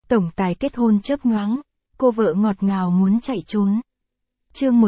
Tổng tài kết hôn chớp nhoáng, cô vợ ngọt ngào muốn chạy trốn. Chương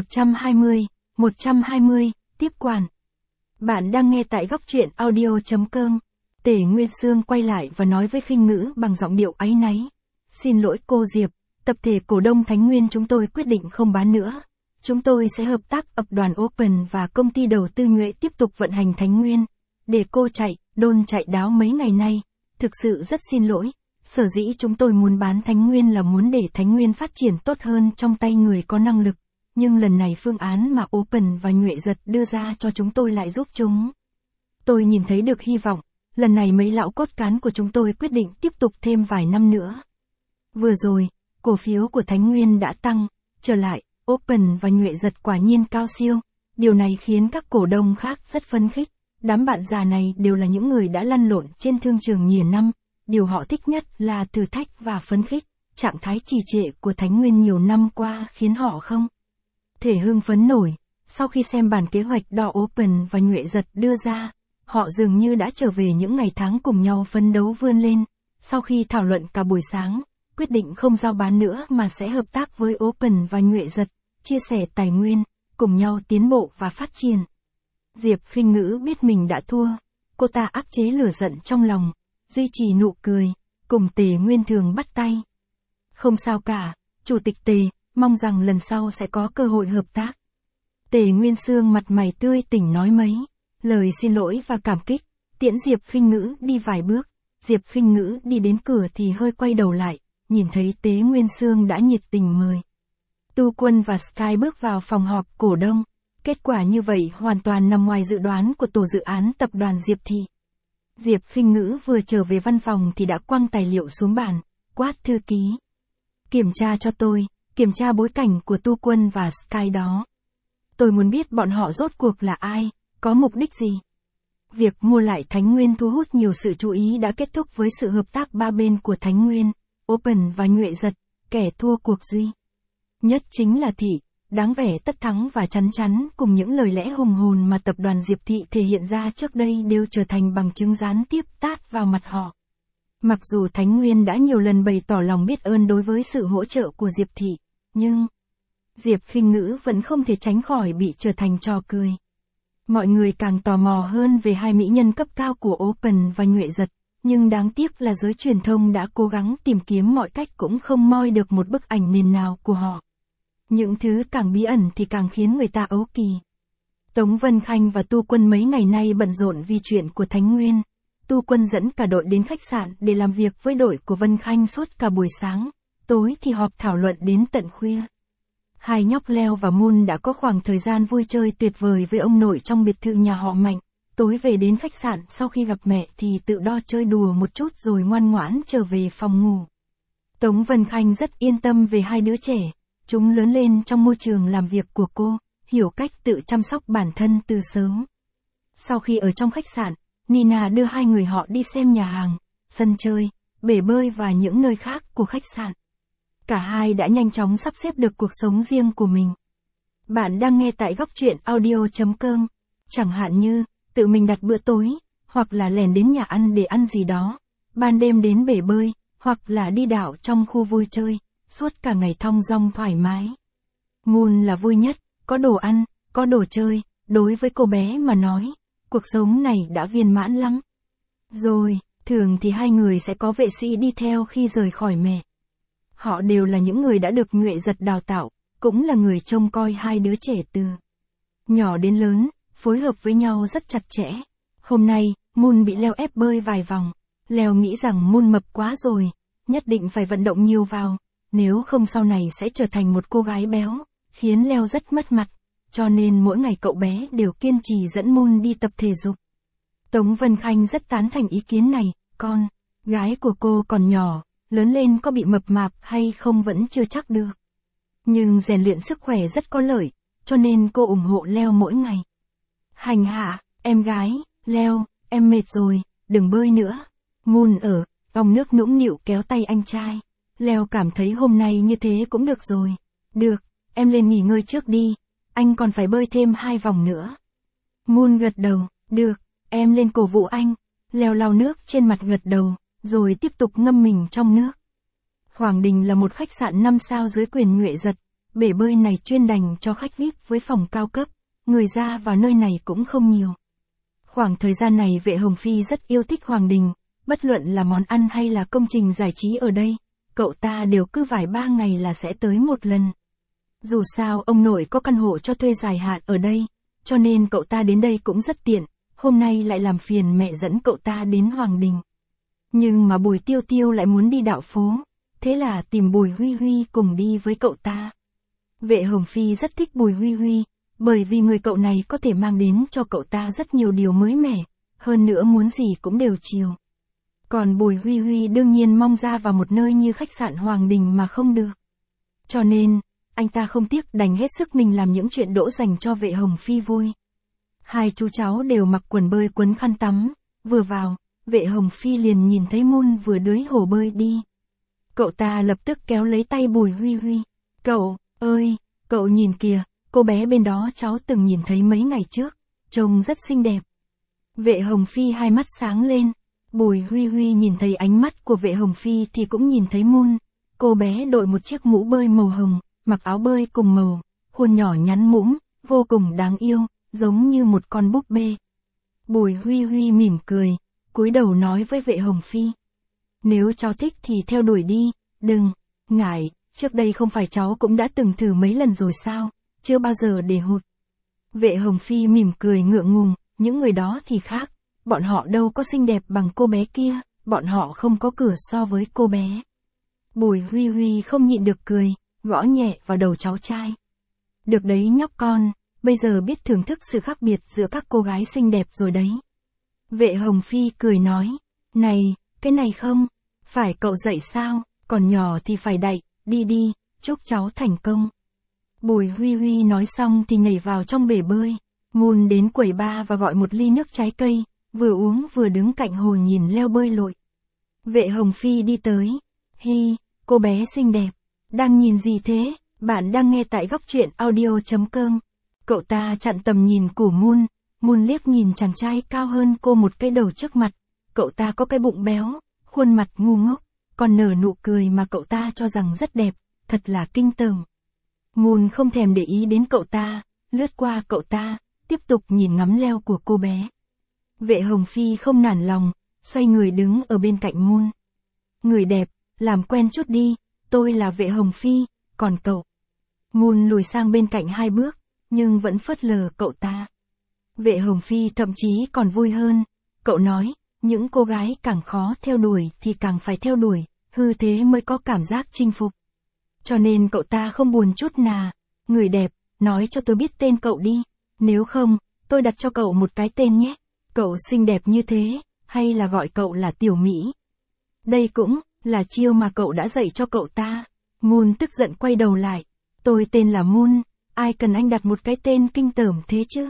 120, tiếp quản. Bạn đang nghe tại góc truyện audio.com. Tề Nguyên Sương quay lại và nói với Khinh Ngữ bằng giọng điệu áy náy. Xin lỗi cô Diệp, tập thể cổ đông Thánh Nguyên chúng tôi quyết định không bán nữa. Chúng tôi sẽ hợp tác tập đoàn Open và công ty đầu tư Nhuệ tiếp tục vận hành Thánh Nguyên. Để cô đôn chạy đáo mấy ngày nay. Thực sự rất xin lỗi. Sở dĩ chúng tôi muốn bán Thánh Nguyên là muốn để Thánh Nguyên phát triển tốt hơn trong tay người có năng lực. Nhưng lần này phương án mà Open và Nhuệ Giật đưa ra cho chúng tôi lại giúp chúng. Tôi nhìn thấy được hy vọng. Lần này mấy lão cốt cán của chúng tôi quyết định tiếp tục thêm vài năm nữa. Vừa rồi, cổ phiếu của Thánh Nguyên đã tăng, trở lại, Open và Nhuệ Giật quả nhiên cao siêu. Điều này khiến các cổ đông khác rất phấn khích. Đám bạn già này đều là những người đã lăn lộn trên thương trường nhiều năm. Điều họ thích nhất là thử thách và phấn khích. Trạng thái trì trệ của Thánh Nguyên nhiều năm qua khiến họ không thể hưng phấn nổi. Sau khi xem bản kế hoạch đo Open và Nhuệ Giật đưa ra, họ dường như đã trở về những ngày tháng cùng nhau phấn đấu vươn lên. Sau khi thảo luận cả buổi sáng, quyết định không giao bán nữa mà sẽ hợp tác với Open và Nhuệ Giật, chia sẻ tài nguyên, cùng nhau tiến bộ và phát triển. Diệp Khinh Ngữ biết mình đã thua, cô ta áp chế lửa giận trong lòng, duy trì nụ cười, cùng Tề Nguyên Thường bắt tay. Không sao cả, Chủ tịch Tề, mong rằng lần sau sẽ có cơ hội hợp tác. Tề Nguyên Sương mặt mày tươi tỉnh nói mấy lời xin lỗi và cảm kích, tiễn Diệp Khinh Ngữ đi vài bước. Diệp Khinh Ngữ đi đến cửa thì hơi quay đầu lại, nhìn thấy Tề Nguyên Sương đã nhiệt tình mời Tu Quân và Sky bước vào phòng họp cổ đông. Kết quả như vậy hoàn toàn nằm ngoài dự đoán của tổ dự án tập đoàn Diệp Thị. Diệp Khinh Ngữ vừa trở về văn phòng thì đã quăng tài liệu xuống bàn, quát thư ký. Kiểm tra cho tôi, kiểm tra bối cảnh của Tu Quân và Sky đó. Tôi muốn biết bọn họ rốt cuộc là ai, có mục đích gì. Việc mua lại Thánh Nguyên thu hút nhiều sự chú ý đã kết thúc với sự hợp tác ba bên của Thánh Nguyên, Open và Nhuệ Giật, kẻ thua cuộc duy nhất chính là Thị. Đáng vẻ tất thắng và chắn chắn cùng những lời lẽ hùng hồn mà tập đoàn Diệp Thị thể hiện ra trước đây đều trở thành bằng chứng gián tiếp tát vào mặt họ. Mặc dù Thánh Nguyên đã nhiều lần bày tỏ lòng biết ơn đối với sự hỗ trợ của Diệp Thị, nhưng Diệp Khinh Ngữ vẫn không thể tránh khỏi bị trở thành trò cười. Mọi người càng tò mò hơn về hai mỹ nhân cấp cao của Open và Nhuệ Giật, nhưng đáng tiếc là giới truyền thông đã cố gắng tìm kiếm mọi cách cũng không moi được một bức ảnh nền nào của họ. Những thứ càng bí ẩn thì càng khiến người ta ấu kỳ. Tống Vân Khanh và Tu Quân mấy ngày nay bận rộn vì chuyện của Thánh Nguyên. Tu Quân dẫn cả đội đến khách sạn để làm việc với đội của Vân Khanh suốt cả buổi sáng, tối thì họp thảo luận đến tận khuya. Hai nhóc Leo và Moon đã có khoảng thời gian vui chơi tuyệt vời với ông nội trong biệt thự nhà họ Mạnh. Tối về đến khách sạn sau khi gặp mẹ thì tự đo chơi đùa một chút rồi ngoan ngoãn trở về phòng ngủ. Tống Vân Khanh rất yên tâm về hai đứa trẻ. Chúng lớn lên trong môi trường làm việc của cô, hiểu cách tự chăm sóc bản thân từ sớm. Sau khi ở trong khách sạn, Nina đưa hai người họ đi xem nhà hàng, sân chơi, bể bơi và những nơi khác của khách sạn. Cả hai đã nhanh chóng sắp xếp được cuộc sống riêng của mình. Bạn đang nghe tại góc truyện audio.com, chẳng hạn như, tự mình đặt bữa tối, hoặc là lèn đến nhà ăn để ăn gì đó, ban đêm đến bể bơi, hoặc là đi đảo trong khu vui chơi. Suốt cả ngày thong dong thoải mái. Moon là vui nhất, có đồ ăn, có đồ chơi, đối với cô bé mà nói, cuộc sống này đã viên mãn lắm. Rồi, thường thì hai người sẽ có vệ sĩ đi theo khi rời khỏi mẹ. Họ đều là những người đã được Nhuệ Giật đào tạo, cũng là người trông coi hai đứa trẻ từ nhỏ đến lớn, phối hợp với nhau rất chặt chẽ. Hôm nay, Moon bị Leo ép bơi vài vòng. Leo nghĩ rằng Moon mập quá rồi, nhất định phải vận động nhiều vào. Nếu không sau này sẽ trở thành một cô gái béo, khiến Leo rất mất mặt, cho nên mỗi ngày cậu bé đều kiên trì dẫn Moon đi tập thể dục. Tống Vân Khanh rất tán thành ý kiến này, con gái của cô còn nhỏ, lớn lên có bị mập mạp hay không vẫn chưa chắc được. Nhưng rèn luyện sức khỏe rất có lợi, cho nên cô ủng hộ Leo mỗi ngày. Hành hạ, em gái, Leo, em mệt rồi, đừng bơi nữa. Moon ở góc nước nũng nịu kéo tay anh trai. Leo cảm thấy hôm nay như thế cũng được rồi. Được, em lên nghỉ ngơi trước đi, anh còn phải bơi thêm 2 vòng nữa. Moon gật đầu, được, em lên cổ vũ anh. Leo lau nước trên mặt gật đầu, rồi tiếp tục ngâm mình trong nước. Hoàng Đình là một khách sạn 5 sao dưới quyền Nhuệ Giật, bể bơi này chuyên dành cho khách VIP với phòng cao cấp, người ra vào nơi này cũng không nhiều. Khoảng thời gian này Vệ Hồng Phi rất yêu thích Hoàng Đình, bất luận là món ăn hay là công trình giải trí ở đây, cậu ta đều cứ vài ba ngày là sẽ tới một lần. Dù sao ông nội có căn hộ cho thuê dài hạn ở đây, cho nên cậu ta đến đây cũng rất tiện, hôm nay lại làm phiền mẹ dẫn cậu ta đến Hoàng Đình. Nhưng mà Bùi Tiêu Tiêu lại muốn đi dạo phố, thế là tìm Bùi Huy Huy cùng đi với cậu ta. Vệ Hồng Phi rất thích Bùi Huy Huy, bởi vì người cậu này có thể mang đến cho cậu ta rất nhiều điều mới mẻ, hơn nữa muốn gì cũng đều chiều. Còn Bùi Huy Huy đương nhiên mong ra vào một nơi như khách sạn Hoàng Đình mà không được. Cho nên, anh ta không tiếc đành hết sức mình làm những chuyện đỗ dành cho Vệ Hồng Phi vui. Hai chú cháu đều mặc quần bơi quấn khăn tắm, vừa vào, Vệ Hồng Phi liền nhìn thấy Moon vừa đới hồ bơi đi. Cậu ta lập tức kéo lấy tay Bùi Huy Huy. Cậu, ơi, cậu nhìn kìa, cô bé bên đó cháu từng nhìn thấy mấy ngày trước, trông rất xinh đẹp. Vệ Hồng Phi hai mắt sáng lên, Bùi Huy Huy nhìn thấy ánh mắt của Vệ Hồng Phi thì cũng nhìn thấy Moon. Cô bé đội một chiếc mũ bơi màu hồng, mặc áo bơi cùng màu, khuôn nhỏ nhắn mũm, vô cùng đáng yêu, giống như một con búp bê. Bùi Huy Huy mỉm cười, cúi đầu nói với Vệ Hồng Phi. Nếu cháu thích thì theo đuổi đi, đừng, ngại, trước đây không phải cháu cũng đã từng thử mấy lần rồi sao, chưa bao giờ để hụt. Vệ Hồng Phi mỉm cười ngượng ngùng, những người đó thì khác, bọn họ đâu có xinh đẹp bằng cô bé kia, bọn họ không có cửa so với cô bé. Bùi Huy Huy không nhịn được cười, gõ nhẹ vào đầu cháu trai. Được đấy nhóc con, bây giờ biết thưởng thức sự khác biệt giữa các cô gái xinh đẹp rồi đấy. Vệ Hồng Phi cười nói, này, cái này không, phải cậu dạy sao, còn nhỏ thì phải đạy, đi đi, chúc cháu thành công. Bùi Huy Huy nói xong thì nhảy vào trong bể bơi, Moon đến quầy bar và gọi một ly nước trái cây, vừa uống vừa đứng cạnh hồ nhìn leo bơi lội. Vệ Hồng Phi đi tới, hi, cô bé xinh đẹp, đang nhìn gì thế, bạn đang nghe tại góc truyện audio.com. Cậu ta chặn tầm nhìn của Moon, Moon liếc nhìn chàng trai cao hơn cô một cái đầu trước mặt, cậu ta có cái bụng béo, khuôn mặt ngu ngốc, còn nở nụ cười mà cậu ta cho rằng rất đẹp, thật là kinh tởm. Moon không thèm để ý đến cậu ta, lướt qua cậu ta, tiếp tục nhìn ngắm leo của cô bé. Vệ Hồng Phi không nản lòng, xoay người đứng ở bên cạnh Moon. Người đẹp, làm quen chút đi, tôi là Vệ Hồng Phi, còn cậu. Moon lùi sang bên cạnh hai bước, nhưng vẫn phớt lờ cậu ta. Vệ Hồng Phi thậm chí còn vui hơn, cậu nói, những cô gái càng khó theo đuổi thì càng phải theo đuổi, hư thế mới có cảm giác chinh phục. Cho nên cậu ta không buồn chút nào, người đẹp, nói cho tôi biết tên cậu đi, nếu không, tôi đặt cho cậu một cái tên nhé, cậu xinh đẹp như thế, hay là gọi cậu là Tiểu Mỹ. Đây cũng là chiêu mà cậu đã dạy cho cậu ta. Moon tức giận quay đầu lại, tôi tên là Moon, ai cần anh đặt một cái tên kinh tởm thế chứ.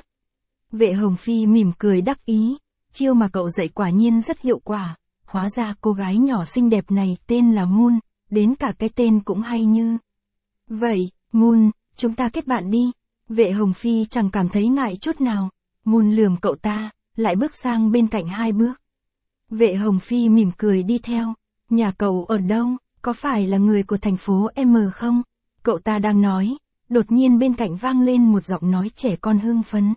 Vệ Hồng Phi mỉm cười đắc ý, chiêu mà cậu dạy quả nhiên rất hiệu quả, hóa ra cô gái nhỏ xinh đẹp này tên là Moon, đến cả cái tên cũng hay như. Vậy, Moon, chúng ta kết bạn đi. Vệ Hồng Phi chẳng cảm thấy ngại chút nào, Moon lườm cậu ta, lại bước sang bên cạnh hai bước. Vệ Hồng Phi mỉm cười đi theo, nhà cậu ở đâu, có phải là người của thành phố M không? Cậu ta đang nói, đột nhiên bên cạnh vang lên một giọng nói trẻ con hưng phấn.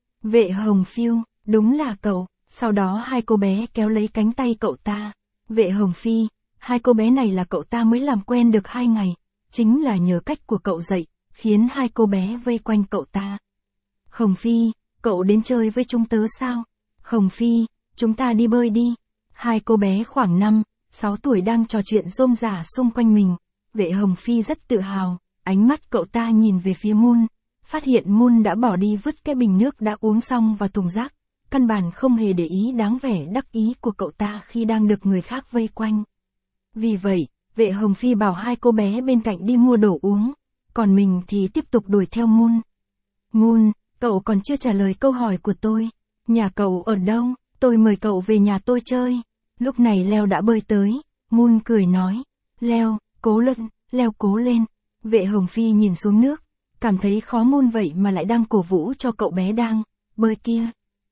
Vệ Hồng Phiêu, đúng là cậu, sau đó hai cô bé kéo lấy cánh tay cậu ta. Vệ Hồng Phi, hai cô bé này là cậu ta mới làm quen được 2 ngày, chính là nhờ cách của cậu dạy, khiến hai cô bé vây quanh cậu ta. Hồng Phi, cậu đến chơi với chúng tớ sao? Hồng Phi, chúng ta đi bơi đi. Hai cô bé khoảng 5, 6 tuổi đang trò chuyện rôm rả xung quanh mình. Vệ Hồng Phi rất tự hào, ánh mắt cậu ta nhìn về phía Moon, phát hiện Moon đã bỏ đi vứt cái bình nước đã uống xong vào thùng rác, căn bản không hề để ý đáng vẻ đắc ý của cậu ta khi đang được người khác vây quanh. Vì vậy, Vệ Hồng Phi bảo hai cô bé bên cạnh đi mua đồ uống, còn mình thì tiếp tục đuổi theo Moon. Moon, cậu còn chưa trả lời câu hỏi của tôi. Nhà cậu ở đâu? Tôi mời cậu về nhà tôi chơi. Lúc này Leo đã bơi tới, Moon cười nói, Leo, cố lên, Leo cố lên. Vệ Hồng Phi nhìn xuống nước, cảm thấy khó Moon vậy mà lại đang cổ vũ cho cậu bé đang bơi kia.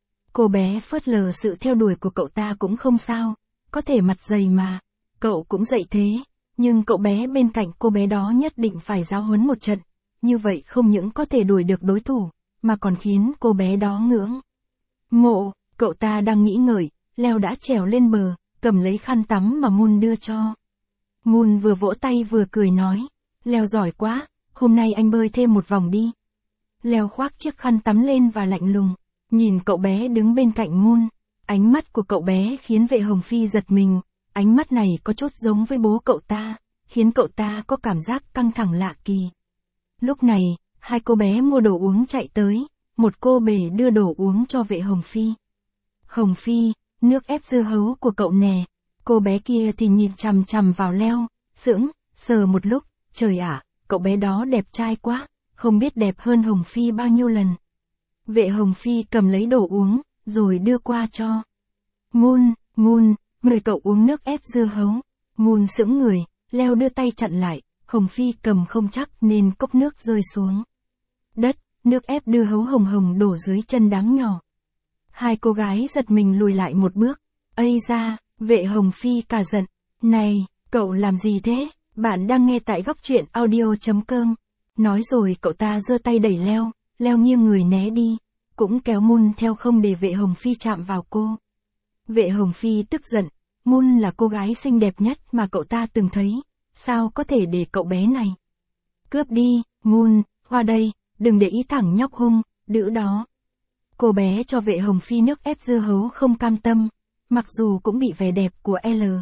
Cô bé phớt lờ sự theo đuổi của cậu ta cũng không sao, có thể mặt dày mà, cậu cũng dậy thế. Nhưng cậu bé bên cạnh cô bé đó nhất định phải giáo huấn một trận, như vậy không những có thể đuổi được đối thủ, mà còn khiến cô bé đó ngưỡng mộ. Cậu ta đang nghĩ ngợi, Leo đã trèo lên bờ, cầm lấy khăn tắm mà Moon đưa cho. Moon vừa vỗ tay vừa cười nói, Leo giỏi quá, hôm nay anh bơi thêm một vòng đi. Leo khoác chiếc khăn tắm lên và lạnh lùng, nhìn cậu bé đứng bên cạnh Moon. Ánh mắt của cậu bé khiến Vệ Hồng Phi giật mình, ánh mắt này có chút giống với bố cậu ta, khiến cậu ta có cảm giác căng thẳng lạ kỳ. Lúc này, hai cô bé mua đồ uống chạy tới, một cô bể đưa đồ uống cho Vệ Hồng Phi. Hồng Phi, nước ép dưa hấu của cậu nè. Cô bé kia thì nhìn chằm chằm vào Leo, sững sờ một lúc, trời ạ, cậu bé đó đẹp trai quá, không biết đẹp hơn Hồng Phi bao nhiêu lần. Vệ Hồng Phi cầm lấy đồ uống, rồi đưa qua cho Moon. Mời cậu uống nước ép dưa hấu. Moon sững người, Leo đưa tay chặn lại, Hồng Phi cầm không chắc nên cốc nước rơi xuống đất, nước ép dưa hấu hồng hồng đổ dưới chân đám nhỏ. Hai cô gái giật mình lùi lại một bước. Ây da, Vệ Hồng Phi cả giận. Này, cậu làm gì thế? Bạn đang nghe tại góc truyện audio.com. Nói rồi cậu ta giơ tay đẩy Leo, Leo nghiêng người né đi, cũng kéo Moon theo không để Vệ Hồng Phi chạm vào cô. Vệ Hồng Phi tức giận, Moon là cô gái xinh đẹp nhất mà cậu ta từng thấy, sao có thể để cậu bé này cướp đi. Moon, qua đây, đừng để ý thằng nhóc hung dữ đó. Cô bé cho Vệ Hồng Phi nước ép dưa hấu không cam tâm, mặc dù cũng bị vẻ đẹp của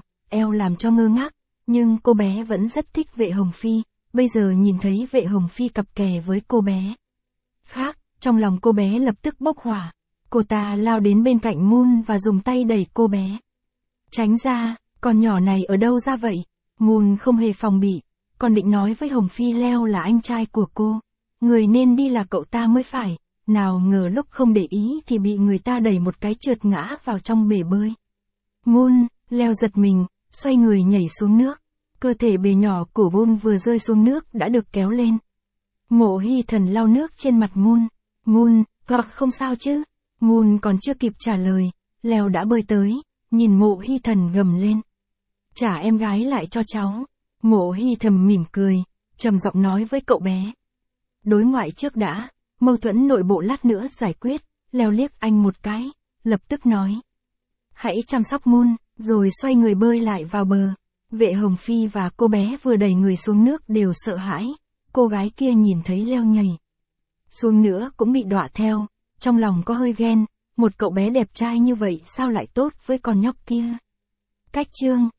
L làm cho ngơ ngác, nhưng cô bé vẫn rất thích Vệ Hồng Phi, bây giờ nhìn thấy Vệ Hồng Phi cặp kè với cô bé khác, trong lòng cô bé lập tức bốc hỏa. Cô ta lao đến bên cạnh Moon và dùng tay đẩy cô bé. Tránh ra, con nhỏ này ở đâu ra vậy? Moon không hề phòng bị, còn định nói với Hồng Phi Leo là anh trai của cô. Người nên đi là cậu ta mới phải, nào ngờ lúc không để ý thì bị người ta đẩy một cái trượt ngã vào trong bể bơi. Moon, Leo giật mình, xoay người nhảy xuống nước. Cơ thể bề nhỏ của Moon vừa rơi xuống nước đã được kéo lên. Mộ Hy Thần lau nước trên mặt Moon. Moon, không sao chứ? Moon còn chưa kịp trả lời, Leo đã bơi tới, nhìn Mộ Hy Thần gầm lên. Trả em gái lại cho cháu. Mộ Hy Thần mỉm cười, trầm giọng nói với cậu bé. Đối ngoại trước đã, mâu thuẫn nội bộ lát nữa giải quyết. Leo liếc anh một cái, lập tức nói. Hãy chăm sóc Moon, rồi xoay người bơi lại vào bờ. Vệ Hồng Phi và cô bé vừa đẩy người xuống nước đều sợ hãi. Cô gái kia nhìn thấy Leo nhảy xuống nữa cũng bị đọa theo, trong lòng có hơi ghen, một cậu bé đẹp trai như vậy sao lại tốt với con nhóc kia. Cách chương